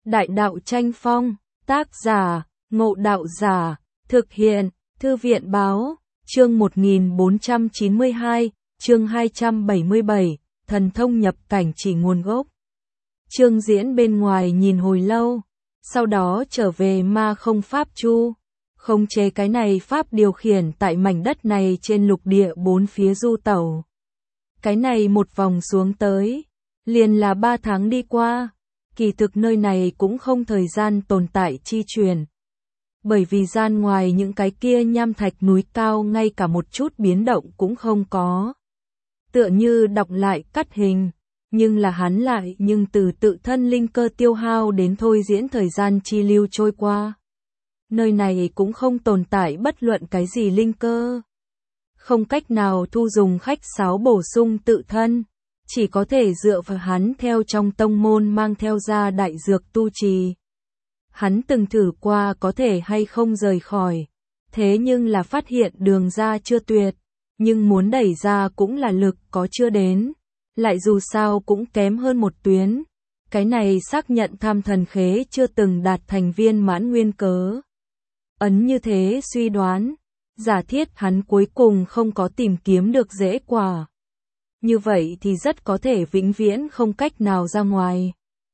Đại đạo tranh phong, tác giả, Ngộ Đạo Giả, thực hiện, Thư viện báo, chương 1492, chương 277, thần thông nhập cảnh chỉ nguồn gốc. Trương Diễn bên ngoài nhìn hồi lâu, sau đó trở về ma không pháp chu, khống chế cái này pháp điều khiển tại mảnh đất này trên lục địa bốn phía du tẩu. Cái này một vòng xuống tới, liền là 3 tháng đi qua, kỳ thực nơi này cũng không thời gian tồn tại chi truyền. Bởi vì gian ngoài những cái kia nham thạch núi cao ngay cả một chút biến động cũng không có. Tựa như đọc lại cắt hình, nhưng là hắn lại nhưng từ tự thân linh cơ tiêu hao đến thôi diễn thời gian chi lưu trôi qua. Nơi này cũng không tồn tại bất luận cái gì linh cơ. Không cách nào thu dùng khách sáo bổ sung tự thân, chỉ có thể dựa vào hắn theo trong tông môn mang theo ra đại dược tu trì. Hắn từng thử qua có thể hay không rời khỏi, thế nhưng là phát hiện đường ra chưa tuyệt, nhưng muốn đẩy ra cũng là lực có chưa đến, lại dù sao cũng kém hơn một tuyến. Cái này xác nhận tham thần khế chưa từng đạt thành viên mãn nguyên cớ. Ấn như thế suy đoán, giả thiết hắn cuối cùng không có tìm kiếm được rễ quả. Như vậy thì rất có thể vĩnh viễn không cách nào ra ngoài.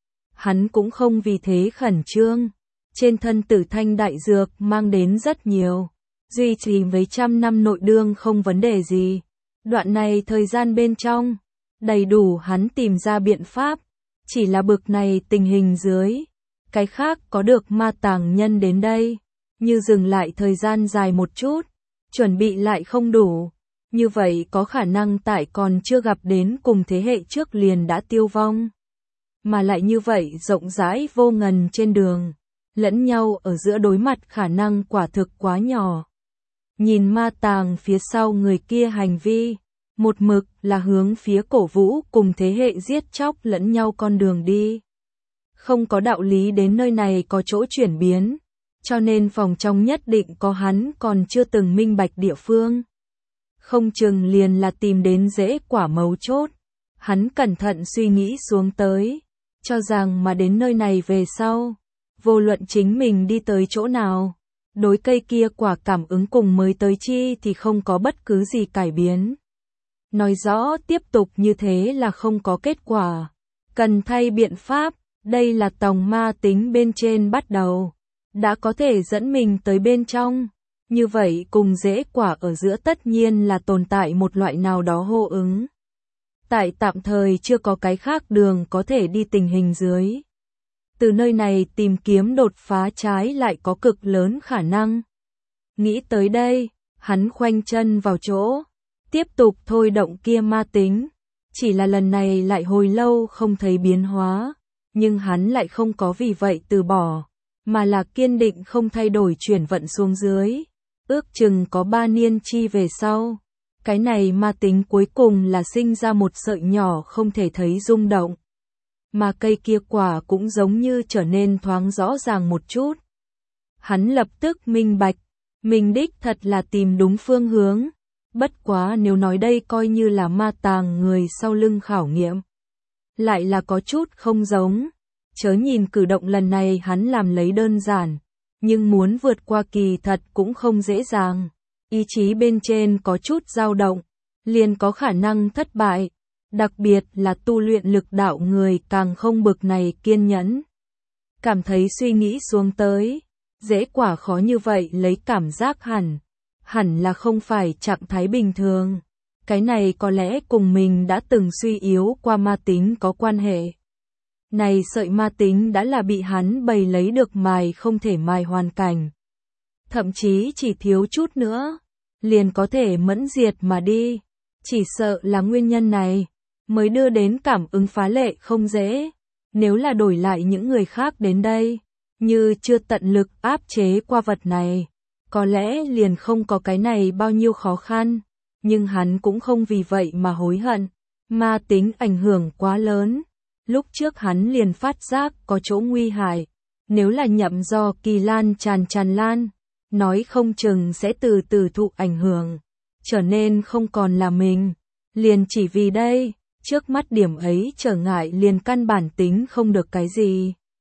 Hắn cũng không vì thế khẩn trương. Trên thân Tử Thanh đại dược mang đến rất nhiều, duy trì mấy trăm năm nội đương không vấn đề gì. Đoạn này thời gian bên trong, đầy đủ hắn tìm ra biện pháp, chỉ là bực này tình hình dưới. Cái khác có được ma tàng nhân đến đây, như dừng lại thời gian dài một chút, chuẩn bị lại không đủ. Như vậy có khả năng tại còn chưa gặp đến cùng thế hệ trước liền đã tiêu vong. Mà lại như vậy rộng rãi vô ngần trên đường, lẫn nhau ở giữa đối mặt khả năng quả thực quá nhỏ. Nhìn ma tàng phía sau người kia hành vi, một mực là hướng phía cổ vũ cùng thế hệ giết chóc lẫn nhau con đường đi. Không có đạo lý đến nơi này có chỗ chuyển biến, cho nên phòng trong nhất định có hắn còn chưa từng minh bạch địa phương. Không chừng liền là tìm đến rễ quả mấu chốt. Hắn cẩn thận suy nghĩ xuống tới, cho rằng mà đến nơi này về sau, vô luận chính mình đi tới chỗ nào, đối cây kia quả cảm ứng cùng mới tới chi thì không có bất cứ gì cải biến. Nói rõ tiếp tục như thế là không có kết quả, cần thay biện pháp, đây là tòng ma tính bên trên bắt đầu, đã có thể dẫn mình tới bên trong. Như vậy cùng rễ quả ở giữa tất nhiên là tồn tại một loại nào đó hô ứng. Tại tạm thời chưa có cái khác đường có thể đi tình hình dưới. Từ nơi này tìm kiếm đột phá trái lại có cực lớn khả năng. Nghĩ tới đây, hắn khoanh chân vào chỗ, tiếp tục thôi động kia ma tính. Chỉ là lần này lại hồi lâu không thấy biến hóa, nhưng hắn lại không có vì vậy từ bỏ, mà là kiên định không thay đổi chuyển vận xuống dưới. Ước chừng có 3 niên chi về sau, cái này ma tính cuối cùng là sinh ra một sợi nhỏ không thể thấy rung động. Mà cây kia quả cũng giống như trở nên thoáng rõ ràng một chút. Hắn lập tức minh bạch, mình đích thật là tìm đúng phương hướng. Bất quá nếu nói đây coi như là ma tàng người sau lưng khảo nghiệm, lại là có chút không giống. Chớ nhìn cử động lần này hắn làm lấy đơn giản, nhưng muốn vượt qua kỳ thật cũng không dễ dàng. Ý chí bên trên có chút dao động, liền có khả năng thất bại. Đặc biệt là tu luyện lực đạo người càng không bực này kiên nhẫn. Cảm thấy suy nghĩ xuống tới, dễ quả khó như vậy lấy cảm giác hẳn là không phải trạng thái bình thường. Cái này có lẽ cùng mình đã từng suy yếu qua ma tính có quan hệ. Này sợi ma tính đã là bị hắn bày lấy được mài không thể mài hoàn cảnh. Thậm chí chỉ thiếu chút nữa, liền có thể mẫn diệt mà đi. Chỉ sợ là nguyên nhân này, mới đưa đến cảm ứng phá lệ không dễ. Nếu là đổi lại những người khác đến đây, như chưa tận lực áp chế qua vật này, có lẽ liền không có cái này bao nhiêu khó khăn. Nhưng hắn cũng không vì vậy mà hối hận. Ma tính ảnh hưởng quá lớn. Lúc trước hắn liền phát giác có chỗ nguy hại. Nếu là nhậm do kỳ lan tràn lan, nói không chừng sẽ từ từ thụ ảnh hưởng, trở nên không còn là mình. Liền chỉ vì đây, trước mắt điểm ấy trở ngại liền căn bản tính không được cái gì.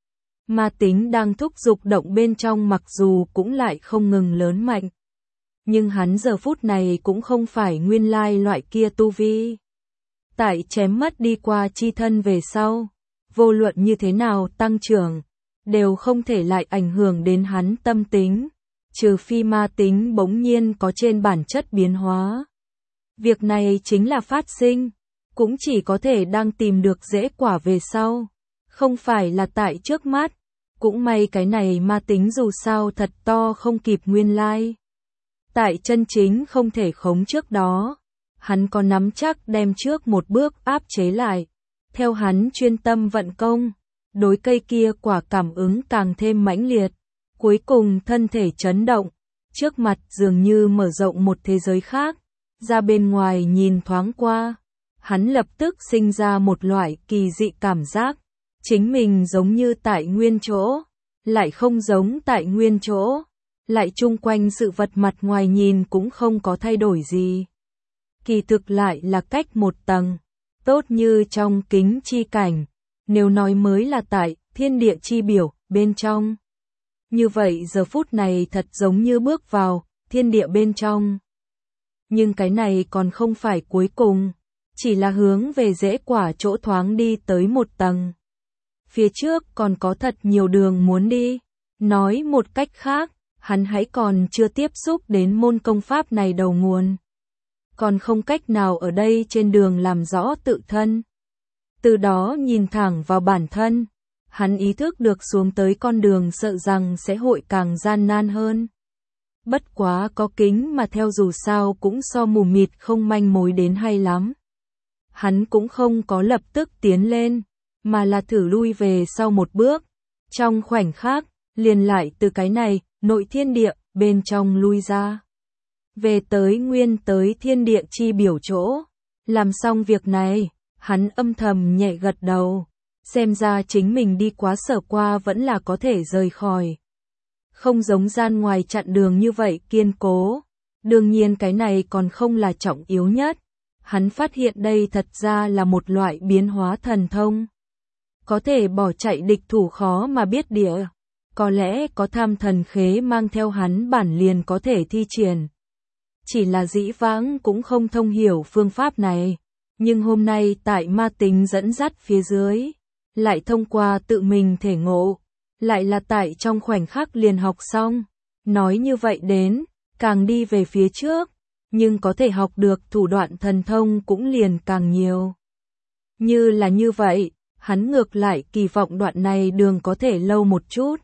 Ma tính đang thúc giục động bên trong mặc dù cũng lại không ngừng lớn mạnh. Nhưng hắn giờ phút này cũng không phải nguyên lai loại kia tu vi. Tại chém mất đi qua chi thân về sau, vô luận như thế nào tăng trưởng, đều không thể lại ảnh hưởng đến hắn tâm tính, trừ phi ma tính bỗng nhiên có trên bản chất biến hóa. Việc này chính là phát sinh, cũng chỉ có thể đang tìm được rễ quả về sau, không phải là tại trước mắt. Cũng may cái này ma tính dù sao thật to không kịp nguyên lai. Tại chân chính không thể khống trước đó, hắn có nắm chắc đem trước một bước áp chế lại. Theo hắn chuyên tâm vận công, đối cây kia quả cảm ứng càng thêm mãnh liệt. Cuối cùng thân thể chấn động, trước mặt dường như mở rộng một thế giới khác, ra bên ngoài nhìn thoáng qua. Hắn lập tức sinh ra một loại kỳ dị cảm giác, chính mình giống như tại nguyên chỗ, lại không giống tại nguyên chỗ, lại chung quanh sự vật mặt ngoài nhìn cũng không có thay đổi gì. Kỳ thực lại là cách một tầng, tốt như trong kính chi cảnh, nếu nói mới là tại thiên địa chi biểu bên trong. Như vậy giờ phút này thật giống như bước vào thiên địa bên trong. Nhưng cái này còn không phải cuối cùng, chỉ là hướng về rễ quả chỗ thoáng đi tới một tầng. Phía trước còn có thật nhiều đường muốn đi. Nói một cách khác, hắn hãy còn chưa tiếp xúc đến môn công pháp này đầu nguồn. Còn không cách nào ở đây trên đường làm rõ tự thân. Từ đó nhìn thẳng vào bản thân, hắn ý thức được xuống tới con đường sợ rằng sẽ hội càng gian nan hơn. Bất quá có kính mà theo dù sao cũng so mù mịt không manh mối đến hay lắm. Hắn cũng không có lập tức tiến lên, mà là thử lui về sau một bước. Trong khoảnh khắc, liền lại từ cái này, nội thiên địa, bên trong lui ra. Về tới nguyên tới thiên địa chi biểu chỗ. Làm xong việc này, hắn âm thầm nhẹ gật đầu. Xem ra chính mình đi quá sở qua vẫn là có thể rời khỏi. Không giống gian ngoài chặn đường như vậy kiên cố. Đương nhiên cái này còn không là trọng yếu nhất. Hắn phát hiện đây thật ra là một loại biến hóa thần thông. Có thể bỏ chạy địch thủ khó mà biết địa. Có lẽ có tham thần khế mang theo hắn bản liền có thể thi triển. Chỉ là dĩ vãng cũng không thông hiểu phương pháp này. Nhưng hôm nay tại ma tính dẫn dắt phía dưới, lại thông qua tự mình thể ngộ, lại là tại trong khoảnh khắc liền học xong. Nói như vậy đến, càng đi về phía trước, nhưng có thể học được thủ đoạn thần thông cũng liền càng nhiều. Như là như vậy, hắn ngược lại kỳ vọng đoạn này đường có thể lâu một chút.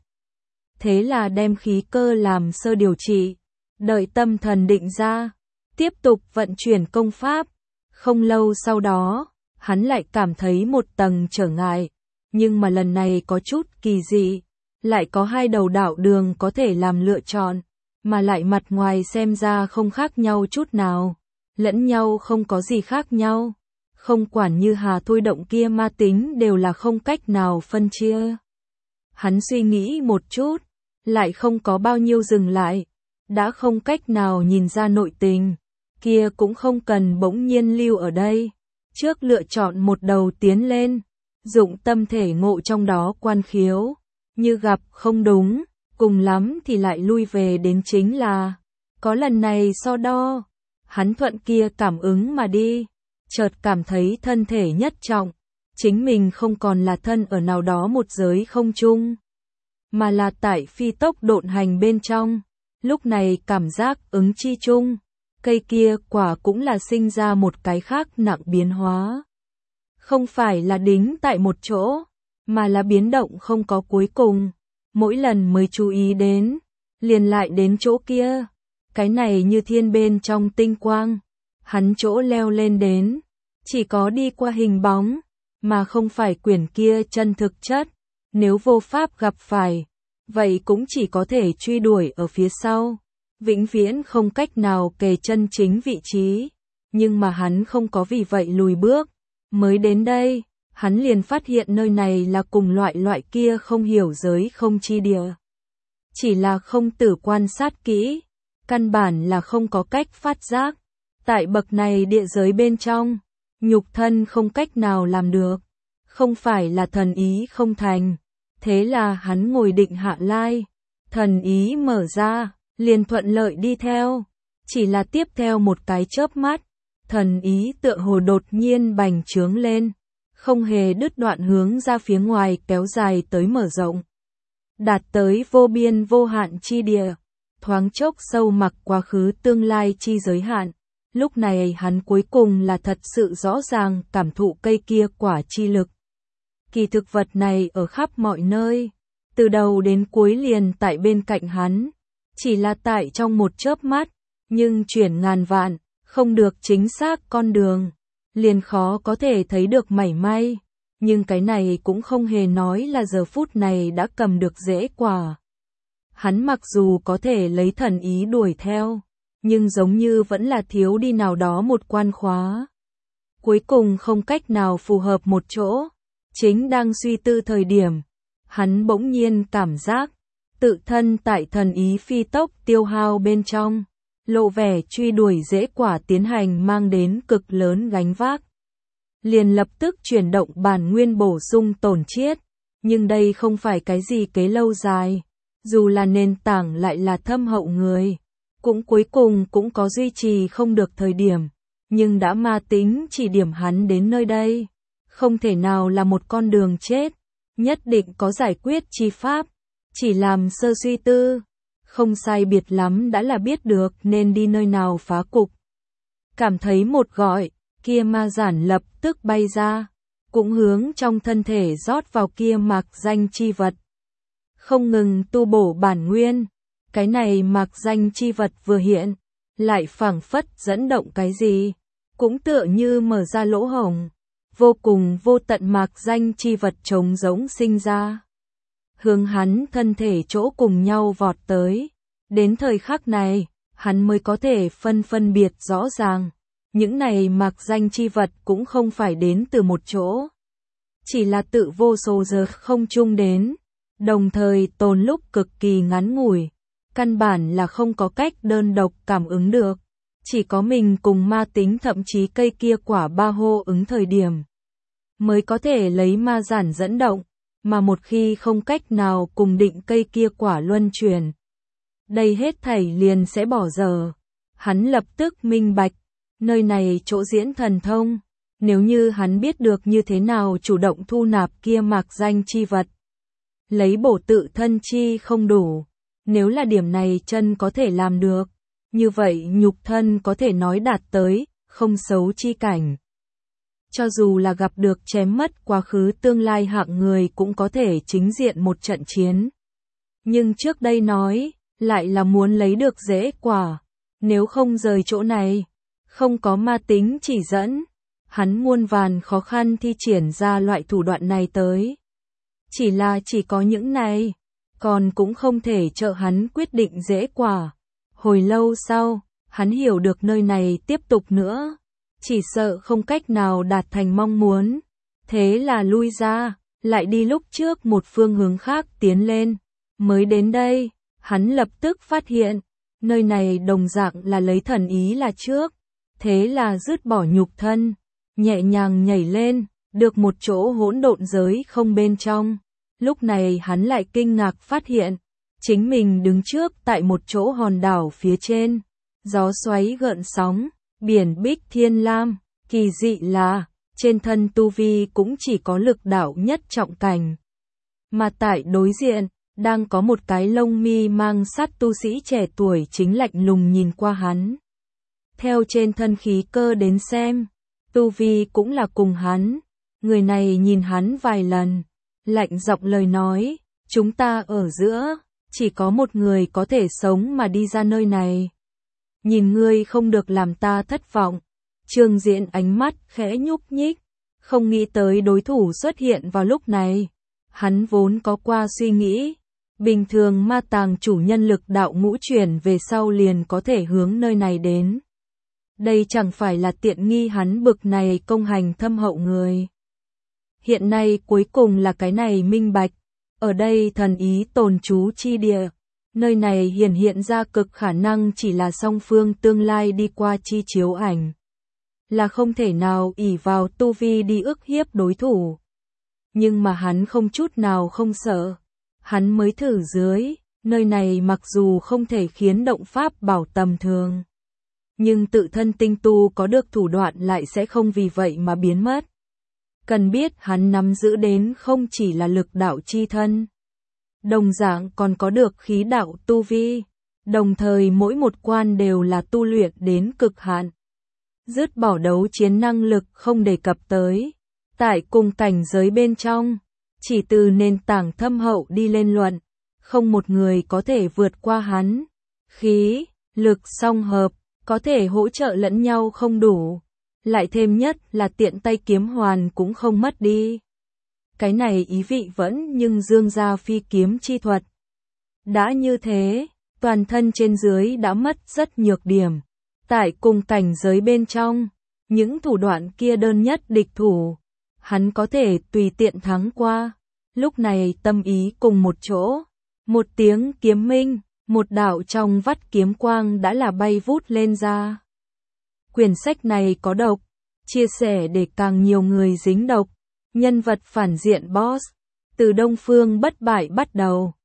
Thế là đem khí cơ làm sơ điều trị, đợi tâm thần định ra, tiếp tục vận chuyển công pháp. Không lâu sau đó, hắn lại cảm thấy một tầng trở ngại, nhưng mà lần này có chút kỳ dị, lại có hai đầu đạo đường có thể làm lựa chọn, mà lại mặt ngoài xem ra không khác nhau chút nào, lẫn nhau không có gì khác nhau. Không quản như hà thôi động kia ma tính đều là không cách nào phân chia. Hắn suy nghĩ một chút, lại không có bao nhiêu dừng lại, đã không cách nào nhìn ra nội tình, kia cũng không cần bỗng nhiên lưu ở đây. Trước lựa chọn một đầu tiến lên, dụng tâm thể ngộ trong đó quan khiếu, như gặp không đúng, cùng lắm thì lại lui về đến chính là, có lần này so đo, hắn thuận kia cảm ứng mà đi, chợt cảm thấy thân thể nhất trọng, chính mình không còn là thân ở nào đó một giới không trung, mà là tại phi tốc độn hành bên trong, lúc này cảm giác ứng chi chung, cây kia quả cũng là sinh ra một cái khác nặng biến hóa. Không phải là đính tại một chỗ, mà là biến động không có cuối cùng, mỗi lần mới chú ý đến, liền lại đến chỗ kia, cái này như thiên bên trong tinh quang, hắn chỗ leo lên đến, chỉ có đi qua hình bóng, mà không phải quyển kia chân thực chất, nếu vô pháp gặp phải, vậy cũng chỉ có thể truy đuổi ở phía sau, vĩnh viễn không cách nào kề chân chính vị trí, nhưng mà hắn không có vì vậy lùi bước, mới đến đây, hắn liền phát hiện nơi này là cùng loại kia không hiểu giới không chi địa. Chỉ là không tử quan sát kỹ, căn bản là không có cách phát giác, tại bậc này địa giới bên trong, nhục thân không cách nào làm được, không phải là thần ý không thành, Thế là hắn ngồi định hạ lai, thần ý mở ra, liền thuận lợi đi theo. Chỉ là tiếp theo một cái chớp mắt, thần ý tựa hồ đột nhiên bành trướng lên, không hề đứt đoạn hướng ra phía ngoài kéo dài tới mở rộng. Đạt tới vô biên vô hạn chi địa, thoáng chốc sâu mặc quá khứ tương lai chi giới hạn. Lúc này hắn cuối cùng là thật sự rõ ràng cảm thụ cây kia quả chi lực. Kỳ thực vật này ở khắp mọi nơi, từ đầu đến cuối liền tại bên cạnh hắn, chỉ là tại trong một chớp mắt, nhưng chuyển ngàn vạn, không được chính xác con đường, liền khó có thể thấy được mảy may. Nhưng cái này cũng không hề nói là giờ phút này đã cầm được rễ quả. Hắn mặc dù có thể lấy thần ý đuổi theo, nhưng giống như vẫn là thiếu đi nào đó một quan khóa. Cuối cùng không cách nào phù hợp một chỗ. Chính đang suy tư thời điểm, hắn bỗng nhiên cảm giác, tự thân tại thần ý phi tốc tiêu hao bên trong, lộ vẻ truy đuổi rễ quả tiến hành mang đến cực lớn gánh vác. Liền lập tức chuyển động bản nguyên bổ sung tổn chiết, nhưng đây không phải cái gì kế lâu dài, dù là nền tảng lại là thâm hậu người, cũng cuối cùng cũng có duy trì không được thời điểm, nhưng đã ma tính chỉ điểm hắn đến nơi đây, không thể nào là một con đường chết, nhất định có giải quyết chi pháp, chỉ làm sơ suy tư, không sai biệt lắm đã là biết được nên đi nơi nào phá cục. Cảm thấy một gọi, kia ma giản lập tức bay ra, cũng hướng trong thân thể rót vào kia mạc danh chi vật. Không ngừng tu bổ bản nguyên, cái này mạc danh chi vật vừa hiện, lại phảng phất dẫn động cái gì, cũng tựa như mở ra lỗ hổng, vô cùng vô tận mạc danh chi vật trống rỗng sinh ra. Hướng hắn thân thể chỗ cùng nhau vọt tới, đến thời khắc này, hắn mới có thể phân biệt rõ ràng. Những này mạc danh chi vật cũng không phải đến từ một chỗ, chỉ là tự vô số giờ không chung đến, đồng thời tồn lúc cực kỳ ngắn ngủi, căn bản là không có cách đơn độc cảm ứng được, chỉ có mình cùng ma tính thậm chí cây kia quả ba hô ứng thời điểm, mới có thể lấy ma giản dẫn động, mà một khi không cách nào cùng định cây kia quả luân chuyển, đây hết thảy liền sẽ bỏ dở. Hắn lập tức minh bạch, nơi này chỗ diễn thần thông, nếu như hắn biết được như thế nào chủ động thu nạp kia mạc danh chi vật, lấy bổ tự thân chi không đủ, nếu là điểm này chân có thể làm được, như vậy nhục thân có thể nói đạt tới, không xấu chi cảnh. Cho dù là gặp được chém mất quá khứ tương lai hạng người cũng có thể chính diện một trận chiến. Nhưng trước đây nói, lại là muốn lấy được rễ quả, nếu không rời chỗ này, không có ma tính chỉ dẫn, hắn muôn vàn khó khăn thi triển ra loại thủ đoạn này tới. Chỉ có những này, còn cũng không thể trợ hắn quyết định rễ quả. Hồi lâu sau, hắn hiểu được nơi này tiếp tục nữa, chỉ sợ không cách nào đạt thành mong muốn. Thế là lui ra, lại đi lúc trước một phương hướng khác tiến lên. Mới đến đây, hắn lập tức phát hiện, nơi này đồng dạng là lấy thần ý là trước. Thế là dứt bỏ nhục thân, nhẹ nhàng nhảy lên, được một chỗ hỗn độn giới không bên trong. Lúc này hắn lại kinh ngạc phát hiện, chính mình đứng trước tại một chỗ hòn đảo phía trên, gió xoáy gợn sóng, biển bích thiên lam, kỳ dị là, trên thân tu vi cũng chỉ có lực đạo nhất trọng cảnh. Mà tại đối diện, đang có một cái lông mi mang sắt tu sĩ trẻ tuổi chính lạnh lùng nhìn qua hắn. Theo trên thân khí cơ đến xem, tu vi cũng là cùng hắn, người này nhìn hắn vài lần, lạnh giọng lời nói, chúng ta ở giữa, chỉ có một người có thể sống mà đi ra nơi này. Nhìn ngươi không được làm ta thất vọng. Trương Diễn ánh mắt khẽ nhúc nhích, không nghĩ tới đối thủ xuất hiện vào lúc này. Hắn vốn có qua suy nghĩ, bình thường ma tàng chủ nhân lực đạo ngũ chuyển về sau liền có thể hướng nơi này đến. Đây chẳng phải là tiện nghi hắn bực này công hành thâm hậu người. Hiện nay cuối cùng là cái này minh bạch, ở đây thần ý tồn trú chi địa, nơi này hiện ra cực khả năng chỉ là song phương tương lai đi qua chi chiếu ảnh. Là không thể nào ỷ vào tu vi đi ức hiếp đối thủ. nhưng mà hắn không chút nào không sợ. Hắn mới thử dưới, nơi này mặc dù không thể khiến động pháp bảo tầm thường, nhưng tự thân tinh tu có được thủ đoạn lại sẽ không vì vậy mà biến mất. Cần biết hắn nắm giữ đến không chỉ là lực đạo chi thân, đồng dạng còn có được khí đạo tu vi, đồng thời mỗi một quan đều là tu luyện đến cực hạn. Dứt bỏ đấu chiến năng lực không đề cập tới, tại cùng cảnh giới bên trong, chỉ từ nền tảng thâm hậu đi lên luận, không một người có thể vượt qua hắn. Khí, lực song hợp, có thể hỗ trợ lẫn nhau không đủ, lại thêm nhất là tiện tay kiếm hoàn cũng không mất đi. Cái này ý vị vẫn nhưng dương ra phi kiếm chi thuật. Đã như thế, toàn thân trên dưới đã mất rất nhược điểm. Tại cùng cảnh giới bên trong, những thủ đoạn kia đơn nhất địch thủ, hắn có thể tùy tiện thắng qua. Lúc này tâm ý cùng một chỗ, một tiếng kiếm minh, một đạo trong vắt kiếm quang đã là bay vút lên ra. Quyển sách này có độc, chia sẻ để càng nhiều người dính độc. Nhân vật phản diện boss, từ Đông Phương bất bại bắt đầu.